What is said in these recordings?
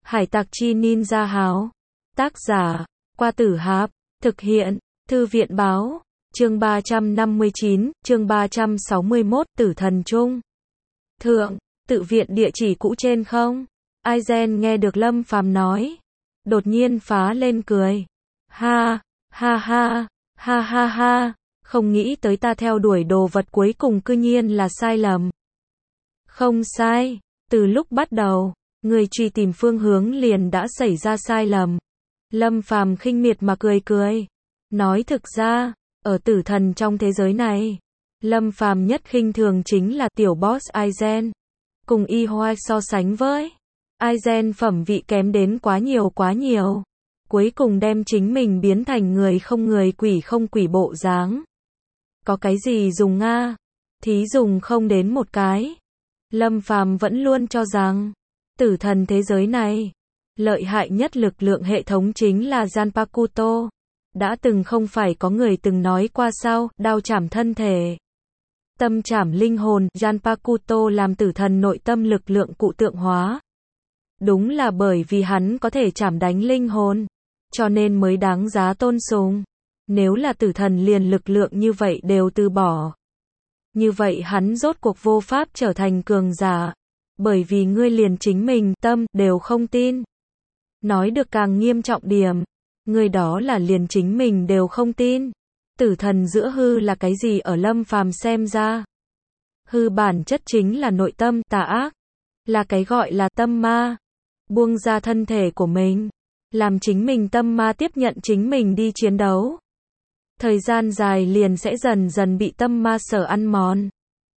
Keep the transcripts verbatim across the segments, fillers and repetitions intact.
Hải tặc chi ninja háo. Tác giả, Qua Tử Hạp. Thực hiện, Thư viện báo. Chương ba trăm năm mươi chín, chương ba trăm sáu mươi mốt, Tử thần trung. Thượng, tự viện địa chỉ cũ trên không? Aizen nghe được Lâm Phàm nói. Đột nhiên phá lên cười. Ha, ha ha, ha ha ha, không nghĩ tới ta theo đuổi đồ vật cuối cùng cư nhiên là sai lầm. Không sai, từ lúc bắt đầu, người truy tìm phương hướng liền đã xảy ra sai lầm. Lâm Phàm khinh miệt mà cười cười. Nói thực ra, ở tử thần trong thế giới này, Lâm Phàm nhất khinh thường chính là tiểu boss Aizen. Cùng Y Hoa so sánh với, Aizen phẩm vị kém đến quá nhiều quá nhiều. Cuối cùng đem chính mình biến thành người không người quỷ không quỷ bộ dáng. Có cái gì dùng nga? Thí dùng không đến một cái. Lâm Phàm vẫn luôn cho rằng, tử thần thế giới này, lợi hại nhất lực lượng hệ thống chính là Zanpakuto. Đã từng không phải có người từng nói qua sao, đao chảm thân thể, tâm chảm linh hồn, Zanpakuto làm tử thần nội tâm lực lượng cụ tượng hóa. Đúng là bởi vì hắn có thể chảm đánh linh hồn, cho nên mới đáng giá tôn sùng. Nếu là tử thần liền lực lượng như vậy đều từ bỏ, như vậy hắn rốt cuộc vô pháp trở thành cường giả. Bởi vì ngươi liền chính mình, tâm, đều không tin. Nói được càng nghiêm trọng điểm, ngươi đó là liền chính mình đều không tin. Tử thần giữa hư là cái gì ở Lâm Phàm xem ra? Hư bản chất chính là nội tâm, tà ác. Là cái gọi là tâm ma. Buông ra thân thể của mình, làm chính mình tâm ma tiếp nhận chính mình đi chiến đấu. Thời gian dài liền sẽ dần dần bị tâm ma sở ăn mòn.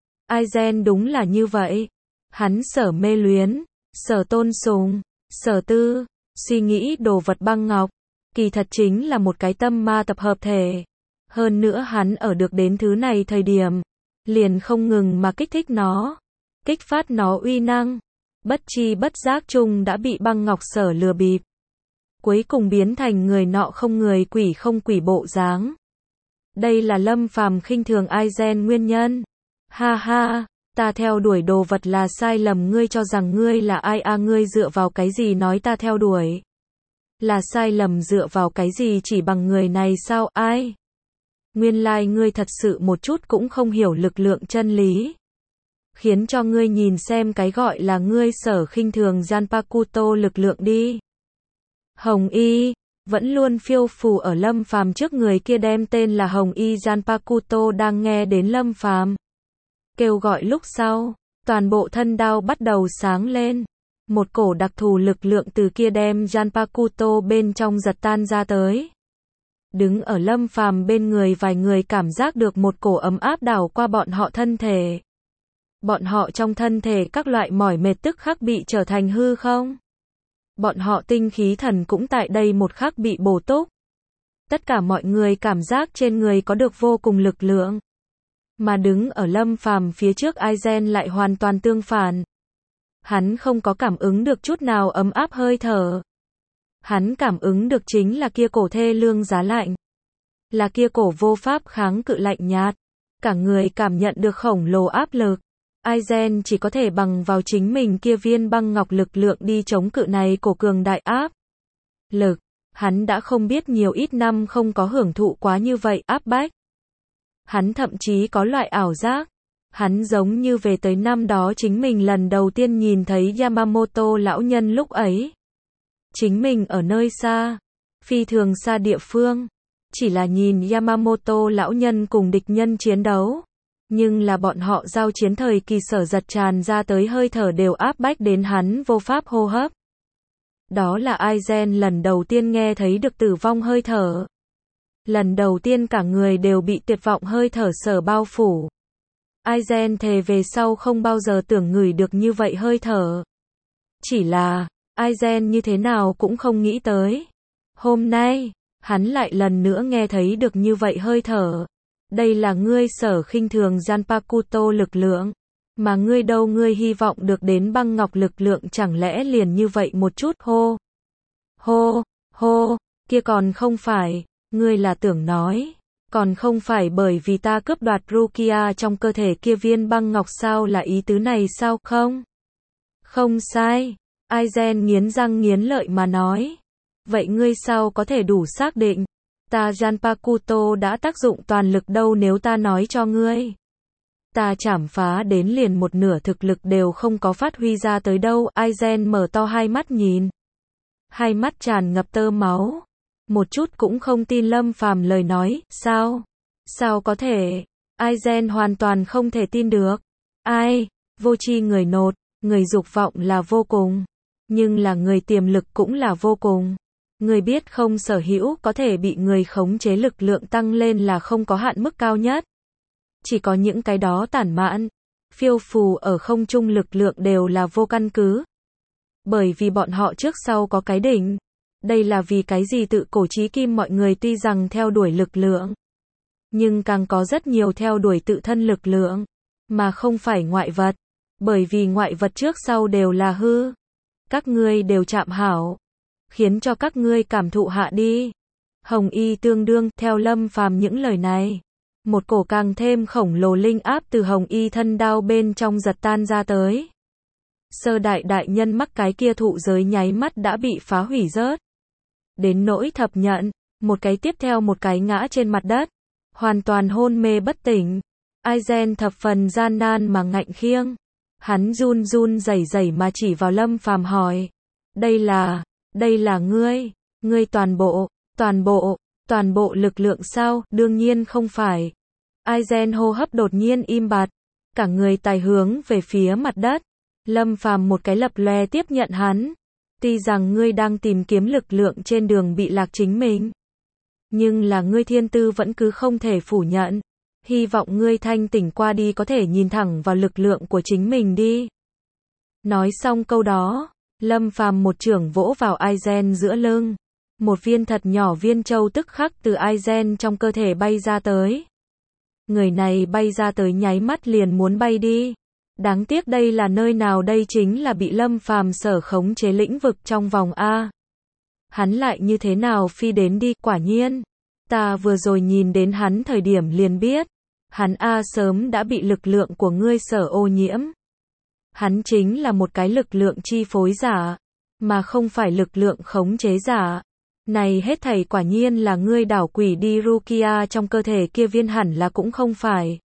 Aizen đúng là như vậy. Hắn sở mê luyến, sở tôn sùng, sở tư, suy nghĩ đồ vật băng ngọc, kỳ thật chính là một cái tâm ma tập hợp thể. Hơn nữa hắn ở được đến thứ này thời điểm, liền không ngừng mà kích thích nó, kích phát nó uy năng. Bất chi bất giác chung đã bị băng ngọc sở lừa bịp. Cuối cùng biến thành người nọ không người quỷ không quỷ bộ dáng. Đây là Lâm Phàm khinh thường Aizen nguyên nhân. Ha ha, ta theo đuổi đồ vật là sai lầm, ngươi cho rằng ngươi là ai a à, ngươi dựa vào cái gì nói ta theo đuổi? Là sai lầm dựa vào cái gì chỉ bằng người này sao ai? Nguyên lai like ngươi thật sự một chút cũng không hiểu lực lượng chân lý. Khiến cho ngươi nhìn xem cái gọi là ngươi sở khinh thường Zanpakuto lực lượng đi. Hồng Y vẫn luôn phiêu phù ở Lâm Phàm trước người kia đem tên là Hồng Y Zanpakuto đang nghe đến Lâm Phàm kêu gọi lúc sau, toàn bộ thân đao bắt đầu sáng lên. Một cổ đặc thù lực lượng từ kia đem Zanpakuto bên trong giật tan ra tới. Đứng ở Lâm Phàm bên người vài người cảm giác được một cổ ấm áp đảo qua bọn họ thân thể. Bọn họ trong thân thể các loại mỏi mệt tức khắc bị trở thành hư không. Bọn họ tinh khí thần cũng tại đây một khắc bị bổ túc. Tất cả mọi người cảm giác trên người có được vô cùng lực lượng. Mà đứng ở Lâm Phàm phía trước Aizen lại hoàn toàn tương phản. Hắn không có cảm ứng được chút nào ấm áp hơi thở. Hắn cảm ứng được chính là kia cổ thê lương giá lạnh. Là kia cổ vô pháp kháng cự lạnh nhạt. Cả người cảm nhận được khổng lồ áp lực. Aizen chỉ có thể bằng vào chính mình kia viên băng ngọc lực lượng đi chống cự này cổ cường đại áp lực. Hắn đã không biết nhiều ít năm không có hưởng thụ quá như vậy áp bách. Hắn thậm chí có loại ảo giác. Hắn giống như về tới năm đó chính mình lần đầu tiên nhìn thấy Yamamoto lão nhân lúc ấy. Chính mình ở nơi xa, phi thường xa địa phương. Chỉ là nhìn Yamamoto lão nhân cùng địch nhân chiến đấu. Nhưng là bọn họ giao chiến thời kỳ sở giật tràn ra tới hơi thở đều áp bách đến hắn vô pháp hô hấp. Đó là Aizen lần đầu tiên nghe thấy được tử vong hơi thở. Lần đầu tiên cả người đều bị tuyệt vọng hơi thở sở bao phủ. Aizen thề về sau không bao giờ tưởng ngửi được như vậy hơi thở. Chỉ là, Aizen như thế nào cũng không nghĩ tới. Hôm nay, hắn lại lần nữa nghe thấy được như vậy hơi thở. Đây là ngươi sở khinh thường Zanpakuto lực lượng. Mà ngươi đâu ngươi hy vọng được đến băng ngọc lực lượng chẳng lẽ liền như vậy một chút hô. Hô, hô, kia còn không phải, ngươi là tưởng nói. Còn không phải bởi vì ta cướp đoạt Rukia trong cơ thể kia viên băng ngọc sao là ý tứ này sao không? Không sai. Aizen nghiến răng nghiến lợi mà nói. Vậy ngươi sao có thể đủ xác định? Ta Zanpakuto đã tác dụng toàn lực đâu nếu ta nói cho ngươi. Ta chảm phá đến liền một nửa thực lực đều không có phát huy ra tới đâu. Aizen mở to hai mắt nhìn. Hai mắt tràn ngập tơ máu. Một chút cũng không tin Lâm Phàm lời nói. Sao? Sao có thể? Aizen hoàn toàn không thể tin được. Ai? Vô tri người nột, người dục vọng là vô cùng. Nhưng là người tiềm lực cũng là vô cùng. Người biết không, sở hữu có thể bị người khống chế lực lượng tăng lên là không có hạn mức cao nhất. Chỉ có những cái đó tản mạn, phiêu phù ở không trung lực lượng đều là vô căn cứ. Bởi vì bọn họ trước sau có cái đỉnh. Đây là vì cái gì tự cổ chí kim mọi người tuy rằng theo đuổi lực lượng. Nhưng càng có rất nhiều theo đuổi tự thân lực lượng. Mà không phải ngoại vật. Bởi vì ngoại vật trước sau đều là hư. Các ngươi đều chạm hảo. Khiến cho các ngươi cảm thụ hạ đi. Hồng y tương đương, theo Lâm Phàm những lời này. Một cổ càng thêm khổng lồ linh áp từ hồng y thân đao bên trong giật tan ra tới. Sơ đại đại nhân mắc cái kia thụ giới nháy mắt đã bị phá hủy rớt. Đến nỗi thập nhận, một cái tiếp theo một cái ngã trên mặt đất. Hoàn toàn hôn mê bất tỉnh. Aizen thập phần gian nan mà ngạnh khiêng. Hắn run run rẩy rẩy mà chỉ vào Lâm Phàm hỏi. Đây là, đây là ngươi, ngươi toàn bộ, toàn bộ, toàn bộ lực lượng sao? Đương nhiên không phải. Aizen hô hấp đột nhiên im bặt. Cả người tài hướng về phía mặt đất. Lâm Phàm một cái lập lòe tiếp nhận hắn. Tuy rằng ngươi đang tìm kiếm lực lượng trên đường bị lạc chính mình. Nhưng là ngươi thiên tư vẫn cứ không thể phủ nhận. Hy vọng ngươi thanh tỉnh qua đi có thể nhìn thẳng vào lực lượng của chính mình đi. Nói xong câu đó, Lâm Phàm một chưởng vỗ vào Aizen giữa lưng. Một viên thật nhỏ viên châu tức khắc từ Aizen trong cơ thể bay ra tới. Người này bay ra tới nháy mắt liền muốn bay đi. Đáng tiếc đây là nơi nào? Đây chính là bị Lâm Phàm sở khống chế lĩnh vực trong vòng A. Hắn lại như thế nào phi đến đi? Quả nhiên, ta vừa rồi nhìn đến hắn thời điểm liền biết. Hắn A sớm đã bị lực lượng của ngươi sở ô nhiễm. Hắn chính là một cái lực lượng chi phối giả, mà không phải lực lượng khống chế giả. Này hết thảy quả nhiên là ngươi đảo quỷ đi. Rukia trong cơ thể kia viên hẳn là cũng không phải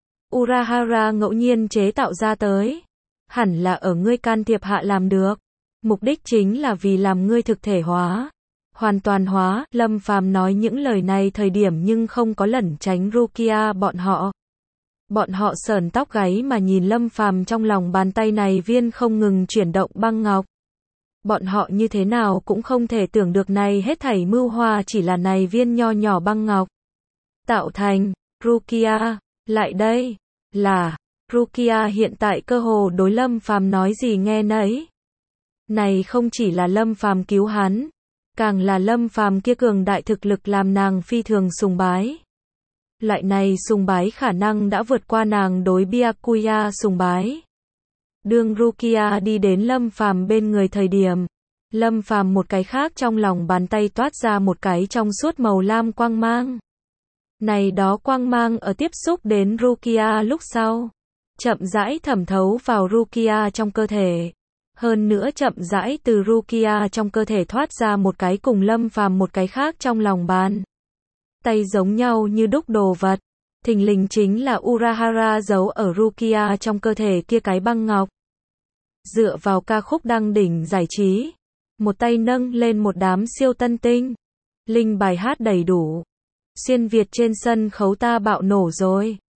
Urahara ngẫu nhiên chế tạo ra tới. Hẳn là ở ngươi can thiệp hạ làm được. Mục đích chính là vì làm ngươi thực thể hóa, hoàn toàn hóa. Lâm Phàm nói những lời này thời điểm nhưng không có lẩn tránh Rukia bọn họ. Bọn họ sờn tóc gáy mà nhìn Lâm Phàm trong lòng bàn tay này viên không ngừng chuyển động băng ngọc. Bọn họ như thế nào cũng không thể tưởng được này hết thảy mưu hoa chỉ là này viên nho nhỏ băng ngọc tạo thành. Rukia, lại đây. Là, Rukia hiện tại cơ hồ đối Lâm Phàm nói gì nghe nấy. Này không chỉ là Lâm Phàm cứu hắn, càng là Lâm Phàm kia cường đại thực lực làm nàng phi thường sùng bái. Loại này sùng bái khả năng đã vượt qua nàng đối Byakuya sùng bái. Đương Rukia đi đến Lâm Phàm bên người thời điểm, Lâm Phàm một cái khác trong lòng bàn tay toát ra một cái trong suốt màu lam quang mang. Này đó quang mang ở tiếp xúc đến Rukia lúc sau, chậm rãi thẩm thấu vào Rukia trong cơ thể. Hơn nữa chậm rãi từ Rukia trong cơ thể thoát ra một cái cùng Lâm Phàm một cái khác trong lòng bàn tay giống nhau như đúc đồ vật. Thình lình chính là Urahara giấu ở Rukia trong cơ thể kia cái băng ngọc. Dựa vào ca khúc đăng đỉnh giải trí, một tay nâng lên một đám siêu tân tinh. Linh bài hát đầy đủ. Xuyên Việt trên sân khấu ta bạo nổ rồi.